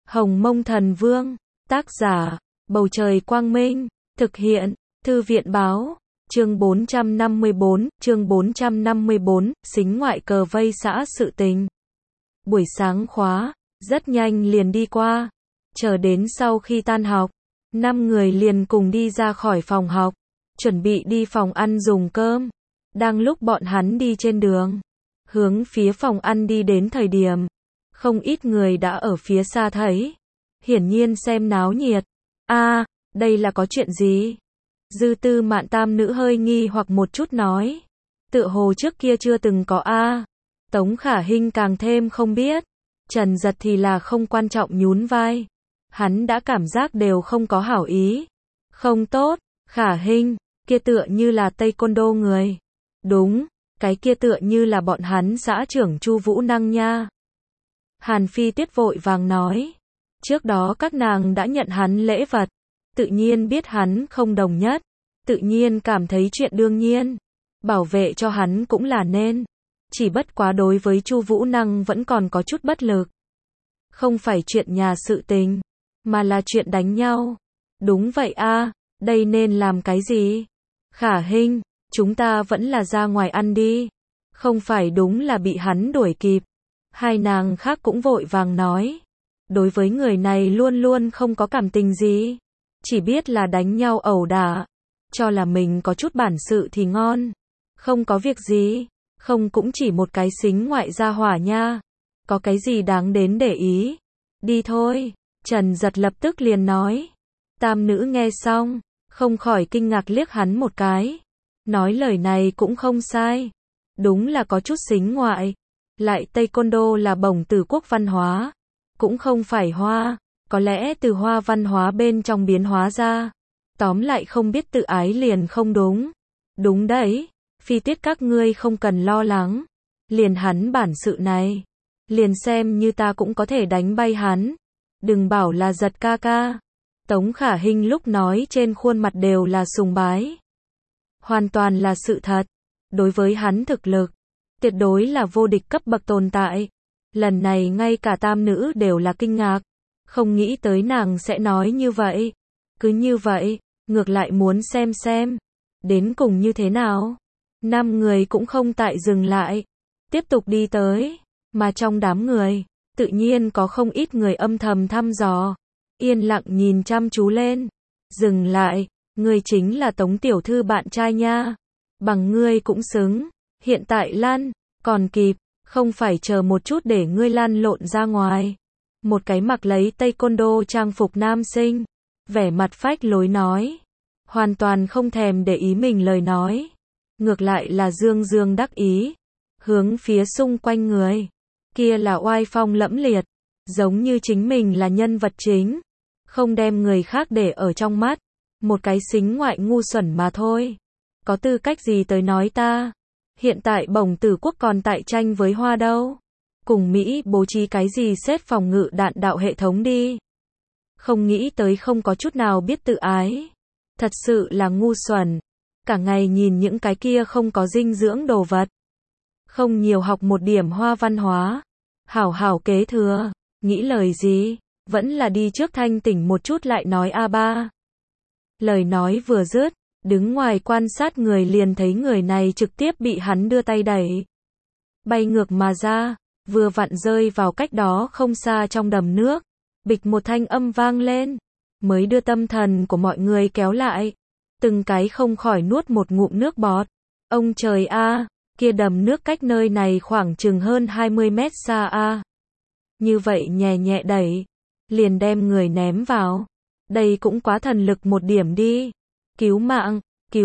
Hồng Mông Thần Vương, tác giả, Bầu Trời Quang Minh, thực hiện, Thư viện Báo, chương 454, xính ngoại cờ vây xã sự tình. Buổi sáng khóa, rất nhanh liền đi qua, chờ đến sau khi tan học, 5 người liền cùng đi ra khỏi phòng học, chuẩn bị đi phòng ăn dùng cơm. Đang lúc bọn hắn đi trên đường, hướng phía phòng ăn đi đến thời điểm, không ít người đã ở phía xa thấy, hiển nhiên xem náo nhiệt. Đây là có chuyện gì? Dư Tư Mạn tam nữ hơi nghi hoặc một chút nói, tựa hồ trước kia chưa từng có Tống Khả Hinh càng thêm không biết. Trần Giật thì là không quan trọng nhún vai, hắn đã cảm giác đều không có hảo ý. Không tốt, Khả Hinh, kia tựa như là Taekwondo người. Đúng, cái kia tựa như là bọn hắn xã trưởng Chu Vũ Năng nha. Hàn Phi Tuyết vội vàng nói, trước đó các nàng đã nhận hắn lễ vật, tự nhiên biết hắn không đồng nhất, tự nhiên cảm thấy chuyện đương nhiên, bảo vệ cho hắn cũng là nên. Chỉ bất quá đối với Chu Vũ Năng vẫn còn có chút bất lực. Không phải chuyện nhà sự tình, mà là chuyện đánh nhau. Đúng vậy đây nên làm cái gì? Khả Hinh, chúng ta vẫn là ra ngoài ăn đi. Không phải đúng là bị hắn đuổi kịp. Hai nàng khác cũng vội vàng nói. Đối với người này luôn luôn không có cảm tình gì. Chỉ biết là đánh nhau ẩu đả. Cho là mình có chút bản sự thì ngon. Không có việc gì. Không cũng chỉ một cái xính ngoại gia hỏa nha. Có cái gì đáng đến để ý. Đi thôi. Trần Giật lập tức liền nói. Tam nữ nghe xong, không khỏi kinh ngạc liếc hắn một cái. Nói lời này cũng không sai. Đúng là có chút xính ngoại. Lại Taekwondo là bổng từ quốc văn hóa. Cũng không phải hoa. Có lẽ từ hoa văn hóa bên trong biến hóa ra. Tóm lại không biết tự ái liền không đúng. Đúng đấy. Phi Tuyết các ngươi không cần lo lắng. Liền hắn bản sự này. Liền xem như ta cũng có thể đánh bay hắn. Đừng bảo là Giật ca ca. Tống Khả Hinh lúc nói trên khuôn mặt đều là sùng bái. Hoàn toàn là sự thật. Đối với hắn thực lực, tuyệt đối là vô địch cấp bậc tồn tại. Lần này ngay cả tam nữ đều là kinh ngạc. Không nghĩ tới nàng sẽ nói như vậy. Cứ như vậy, ngược lại muốn xem. Đến cùng như thế nào? 5 người cũng không tại dừng lại. Tiếp tục đi tới. Mà trong đám người, tự nhiên có không ít người âm thầm thăm dò. Yên lặng nhìn chăm chú lên. Dừng lại, ngươi chính là Tống tiểu thư bạn trai nha. Bằng ngươi cũng xứng. Hiện tại lăn, còn kịp. Không phải chờ một chút để ngươi lăn lộn ra ngoài. Một cái mặc lấy Taekwondo trang phục nam sinh. Vẻ mặt phách lối nói. Hoàn toàn không thèm để ý mình lời nói. Ngược lại là dương đắc ý. Hướng phía xung quanh người. Kia là oai phong lẫm liệt. Giống như chính mình là nhân vật chính. Không đem người khác để ở trong mắt. Một cái xính ngoại ngu xuẩn mà thôi. Có tư cách gì tới nói ta? Hiện tại bổng tử quốc còn tại tranh với hoa đâu. Cùng Mỹ bố trí cái gì xét phòng ngự đạn đạo hệ thống đi. Không nghĩ tới không có chút nào biết tự ái. Thật sự là ngu xuẩn. Cả ngày nhìn những cái kia không có dinh dưỡng đồ vật. Không nhiều học một điểm hoa văn hóa. Hảo kế thừa. Nghĩ lời gì? Vẫn là đi trước thanh tỉnh một chút lại nói ba. Lời nói vừa dứt, đứng ngoài quan sát người liền thấy người này trực tiếp bị hắn đưa tay đẩy. Bay ngược mà ra, vừa vặn rơi vào cách đó không xa trong đầm nước. Bịch một thanh âm vang lên, mới đưa tâm thần của mọi người kéo lại. Từng cái không khỏi nuốt một ngụm nước bọt. Ông trời kia đầm nước cách nơi này khoảng chừng hơn 20 mét xa Như vậy nhẹ đẩy, liền đem người ném vào. Đây cũng quá thần lực một điểm đi. Cứu mạng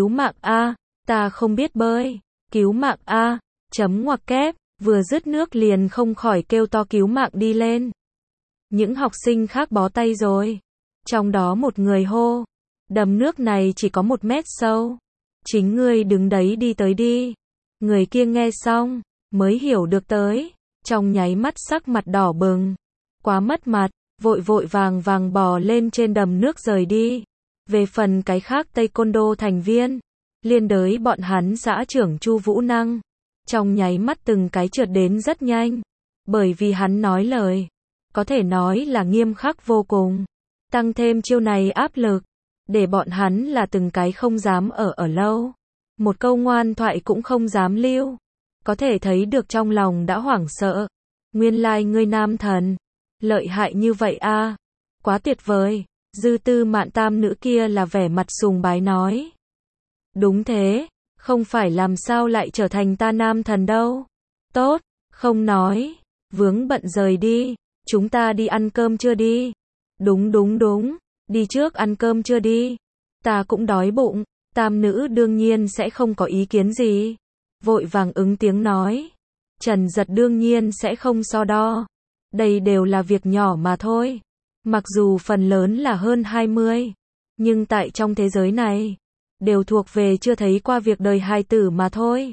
ta không biết bơi. Cứu mạng chấm ngoặc kép, vừa dứt nước liền không khỏi kêu to cứu mạng đi lên. Những học sinh khác bó tay rồi. Trong đó một người hô, đầm nước này chỉ có 1 mét sâu. Chính ngươi đứng đấy đi tới đi. Người kia nghe xong, mới hiểu được tới. Trong nháy mắt sắc mặt đỏ bừng. Quá mất mặt, vội vàng bò lên trên đầm nước rời đi. Về phần cái khác Taekwondo thành viên, liên đới bọn hắn xã trưởng Chu Vũ Năng. Trong nháy mắt từng cái trượt đến rất nhanh. Bởi vì hắn nói lời. có thể nói là nghiêm khắc vô cùng. Tăng thêm chiêu này áp lực, để bọn hắn là từng cái không dám ở lâu. Một câu ngoan thoại cũng không dám lưu. Có thể thấy được trong lòng đã hoảng sợ. Nguyên lai ngươi nam thần, lợi hại như vậy a, quá tuyệt vời. Dư Tư Mạn tam nữ kia là vẻ mặt sùng bái nói. Đúng thế, không phải làm sao lại trở thành ta nam thần đâu. Tốt, không nói, vướng bận rời đi, chúng ta đi ăn cơm chưa đi. Đúng, đi trước ăn cơm chưa đi. Ta cũng đói bụng, tam nữ đương nhiên sẽ không có ý kiến gì. Vội vàng ứng tiếng nói. Trần Giật đương nhiên sẽ không so đo. Đây đều là việc nhỏ mà thôi. Mặc dù phần lớn là hơn 20, nhưng tại trong thế giới này, đều thuộc về chưa thấy qua việc đời hài tử mà thôi.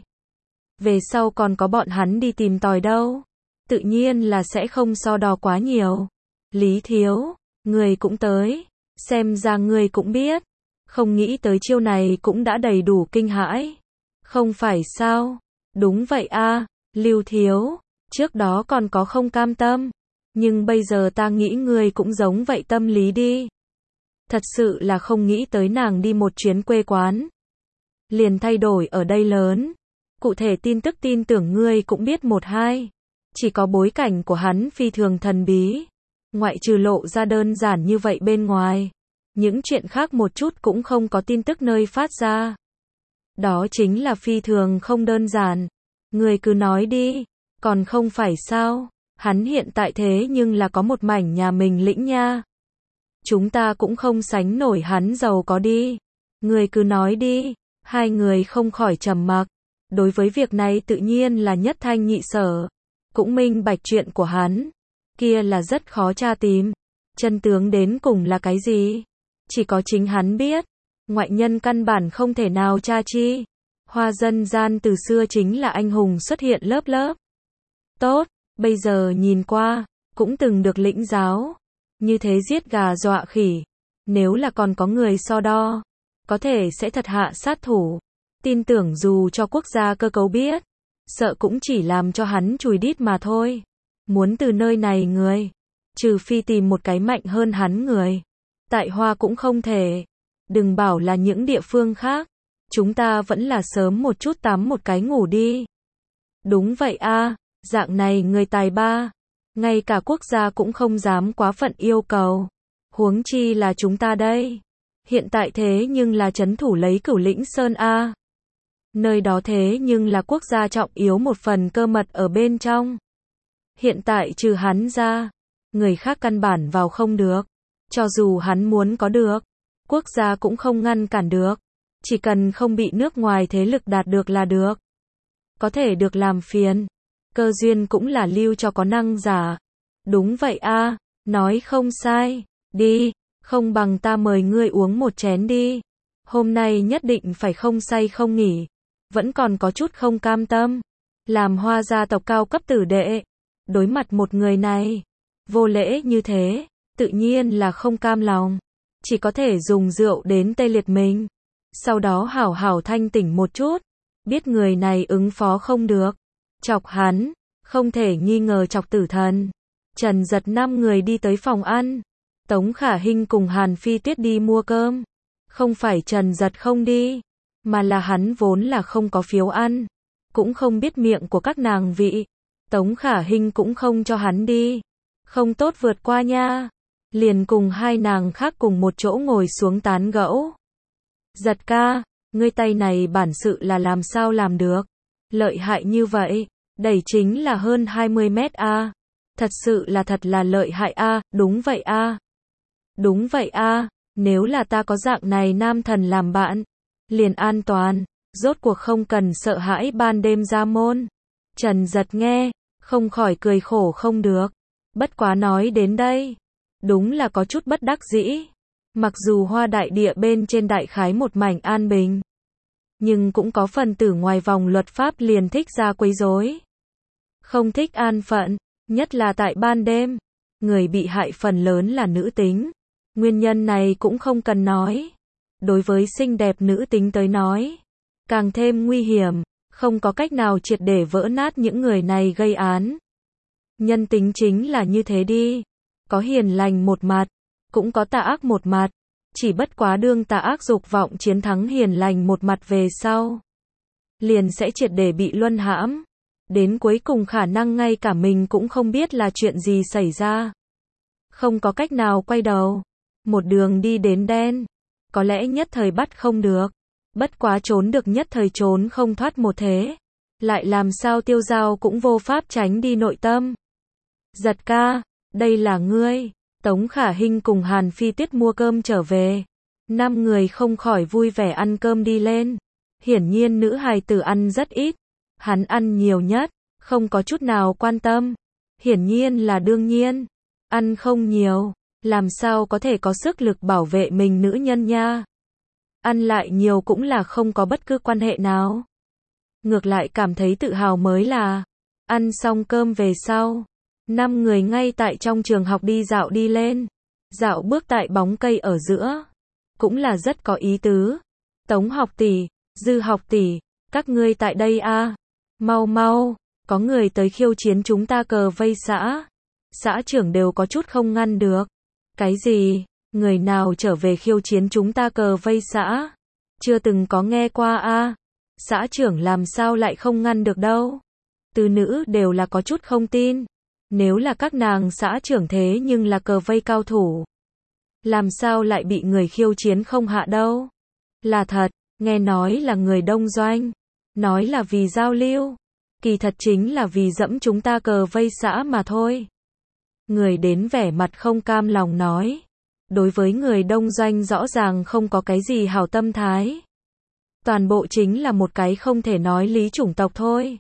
Về sau còn có bọn hắn đi tìm tòi đâu. Tự nhiên là sẽ không so đo quá nhiều. Lý Thiếu, người cũng tới. Xem ra người cũng biết. Không nghĩ tới chiêu này cũng đã đầy đủ kinh hãi. Không phải sao? Đúng vậy a, Lưu Thiếu. Trước đó còn có không cam tâm. Nhưng bây giờ ta nghĩ người cũng giống vậy tâm lý đi. Thật sự là không nghĩ tới nàng đi một chuyến quê quán. Liền thay đổi ở đây lớn. Cụ thể tin tức tin tưởng ngươi cũng biết một hai. Chỉ có bối cảnh của hắn phi thường thần bí. Ngoại trừ lộ ra đơn giản như vậy bên ngoài. Những chuyện khác một chút cũng không có tin tức nơi phát ra. Đó chính là phi thường không đơn giản. Người cứ nói đi. Còn không phải sao? Hắn hiện tại thế nhưng là có một mảnh nhà mình lĩnh nha. Chúng ta cũng không sánh nổi hắn giàu có đi. Người cứ nói đi. Hai người không khỏi trầm mặc. Đối với việc này tự nhiên là nhất thanh nhị sở. Cũng minh bạch chuyện của hắn. Kia là rất khó tra tìm. Chân tướng đến cùng là cái gì? Chỉ có chính hắn biết. Ngoại nhân căn bản không thể nào tra chi. Hoa dân gian từ xưa chính là anh hùng xuất hiện lớp lớp. Tốt, bây giờ nhìn qua, cũng từng được lĩnh giáo. Như thế giết gà dọa khỉ. Nếu là còn có người so đo, có thể sẽ thật hạ sát thủ. Tin tưởng dù cho quốc gia cơ cấu biết, sợ cũng chỉ làm cho hắn chùi đít mà thôi. Muốn từ nơi này người, trừ phi tìm một cái mạnh hơn hắn người. Tại Hoa cũng không thể. Đừng bảo là những địa phương khác. Chúng ta vẫn là sớm một chút tắm một cái ngủ đi. Đúng vậy a, dạng này người tài ba. Ngay cả quốc gia cũng không dám quá phận yêu cầu. Huống chi là chúng ta đây. Hiện tại thế nhưng là trấn thủ lấy Cửu Lĩnh Sơn a. Nơi đó thế nhưng là quốc gia trọng yếu một phần cơ mật ở bên trong. Hiện tại trừ hắn ra, người khác căn bản vào không được. Cho dù hắn muốn có được, quốc gia cũng không ngăn cản được. Chỉ cần không bị nước ngoài thế lực đạt được là được. Có thể được làm phiền. Cơ duyên cũng là lưu cho có năng giả. Đúng vậy a, nói không sai. Đi, không bằng ta mời ngươi uống một chén đi. Hôm nay nhất định phải không say không nghỉ. Vẫn còn có chút không cam tâm. Làm Hoa gia tộc cao cấp tử đệ. Đối mặt một người này, vô lễ như thế, tự nhiên là không cam lòng. Chỉ có thể dùng rượu đến tê liệt mình. Sau đó hảo hảo thanh tỉnh một chút. Biết người này ứng phó không được. Chọc hắn, không thể nghi ngờ chọc tử thần. Trần Giật 5 người đi tới phòng ăn. Tống Khả Hinh cùng Hàn Phi Tuyết đi mua cơm. Không phải Trần Giật không đi, mà là hắn vốn là không có phiếu ăn. Cũng không biết miệng của các nàng vị. Tống Khả Hinh cũng không cho hắn đi. Không tốt vượt qua nha. Liền cùng hai nàng khác cùng một chỗ ngồi xuống tán gẫu. Giật ca, ngươi tay này bản sự là làm sao làm được? Lợi hại như vậy, đẩy chính là hơn 20 mét a. Thật sự là thật là lợi hại a, đúng vậy a. Đúng vậy a, nếu là ta có dạng này nam thần làm bạn, liền an toàn, rốt cuộc không cần sợ hãi ban đêm ra môn. Trần Giật nghe, không khỏi cười khổ không được. Bất quá nói đến đây, đúng là có chút bất đắc dĩ. Mặc dù Hoa đại địa bên trên đại khái một mảnh an bình, nhưng cũng có phần tử ngoài vòng luật pháp liền thích ra quấy rối. Không thích an phận, nhất là tại ban đêm. Người bị hại phần lớn là nữ tính. Nguyên nhân này cũng không cần nói. Đối với xinh đẹp nữ tính tới nói, càng thêm nguy hiểm, không có cách nào triệt để vỡ nát những người này gây án. Nhân tính chính là như thế đi. có hiền lành một mặt, cũng có tà ác một mặt. Chỉ bất quá đương tà ác dục vọng chiến thắng hiền lành một mặt về sau, liền sẽ triệt để bị luân hãm. Đến cuối cùng khả năng ngay cả mình cũng không biết là chuyện gì xảy ra. Không có cách nào quay đầu. Một đường đi đến đen. Có lẽ nhất thời bắt không được. Bất quá trốn được nhất thời trốn không thoát một thế. Lại làm sao Tiêu Dao cũng vô pháp tránh đi nội tâm. Giật ca, đây là ngươi. Tống Khả Hinh cùng Hàn Phi Tuyết mua cơm trở về. 5 người không khỏi vui vẻ ăn cơm đi lên. Hiển nhiên nữ hài tử ăn rất ít. Hắn ăn nhiều nhất, không có chút nào quan tâm. Hiển nhiên là đương nhiên. Ăn không nhiều, làm sao có thể có sức lực bảo vệ mình nữ nhân nha. Ăn lại nhiều cũng là không có bất cứ quan hệ nào. Ngược lại cảm thấy tự hào mới là. Ăn xong cơm về sau, 5 người ngay tại trong trường học đi dạo đi lên. Dạo bước tại bóng cây ở giữa, cũng là rất có ý tứ. Tống học tỷ, Dư học tỷ, các ngươi tại đây a? Mau mau, có người tới khiêu chiến chúng ta cờ vây xã. Xã trưởng đều có chút không ngăn được. Cái gì? Người nào trở về khiêu chiến chúng ta cờ vây xã? Chưa từng có nghe qua a. Xã trưởng làm sao lại không ngăn được đâu? Từ nữ đều là có chút không tin. Nếu là các nàng xã trưởng thế nhưng là cờ vây cao thủ, làm sao lại bị người khiêu chiến không hạ đâu? Là thật, nghe nói là người đông doanh. Nói là vì giao lưu. Kỳ thật chính là vì dẫm chúng ta cờ vây xã mà thôi. Người đến vẻ mặt không cam lòng nói. Đối với người đông doanh rõ ràng không có cái gì hảo tâm thái. Toàn bộ chính là một cái không thể nói lý chủng tộc thôi.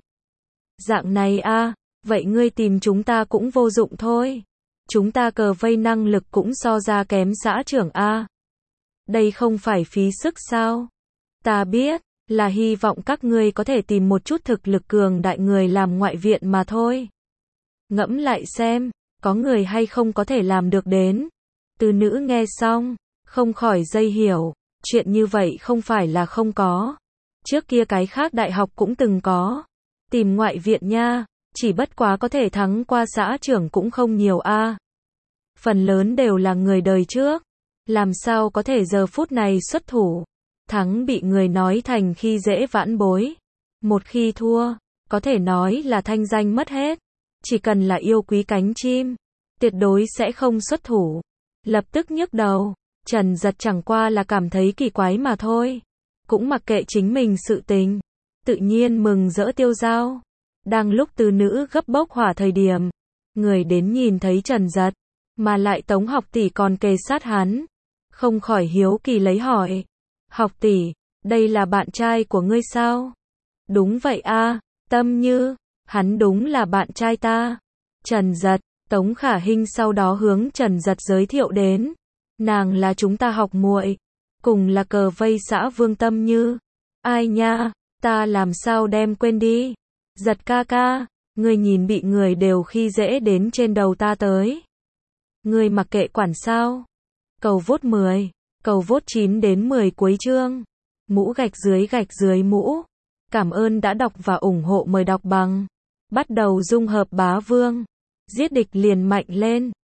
Dạng này a, vậy ngươi tìm chúng ta cũng vô dụng thôi. Chúng ta cờ vây năng lực cũng so ra kém xã trưởng a. Đây không phải phí sức sao? Ta biết, là hy vọng các ngươi có thể tìm một chút thực lực cường đại người làm ngoại viện mà thôi. Ngẫm lại xem, có người hay không có thể làm được đến. Từ nữ nghe xong, không khỏi dây hiểu, chuyện như vậy không phải là không có. Trước kia cái khác đại học cũng từng có. Tìm ngoại viện nha, chỉ bất quá có thể thắng qua xã trưởng cũng không nhiều a. Phần lớn đều là người đời trước. Làm sao có thể giờ phút này xuất thủ. Thắng bị người nói thành khi dễ vãn bối. Một khi thua, có thể nói là thanh danh mất hết. Chỉ cần là yêu quý cánh chim, tuyệt đối sẽ không xuất thủ. Lập tức nhức đầu, Trần Giật chẳng qua là cảm thấy kỳ quái mà thôi. Cũng mặc kệ chính mình sự tình. Tự nhiên mừng rỡ Tiêu Dao. Đang lúc từ nữ gấp bốc hỏa thời điểm, người đến nhìn thấy Trần Giật, mà lại Tống học tỷ còn kề sát hắn. Không khỏi hiếu kỳ lấy hỏi. Học tỷ, đây là bạn trai của ngươi sao? Đúng vậy a, Tâm Như, hắn đúng là bạn trai ta. Trần Giật, Tống Khả Hinh sau đó hướng Trần Giật giới thiệu đến. Nàng là chúng ta học muội, cùng là cờ vây xã Vương Tâm Như. Ai nha, ta làm sao đem quên đi. Giật ca ca, ngươi nhìn bị người đều khi dễ đến trên đầu ta tới. Ngươi mặc kệ quản sao? Cầu vote 10, cầu vote 9 đến 10 cuối chương. Mũ gạch dưới mũ. Cảm ơn đã đọc và ủng hộ, mời đọc bằng. Bắt đầu dung hợp bá vương. Giết địch liền mạnh lên.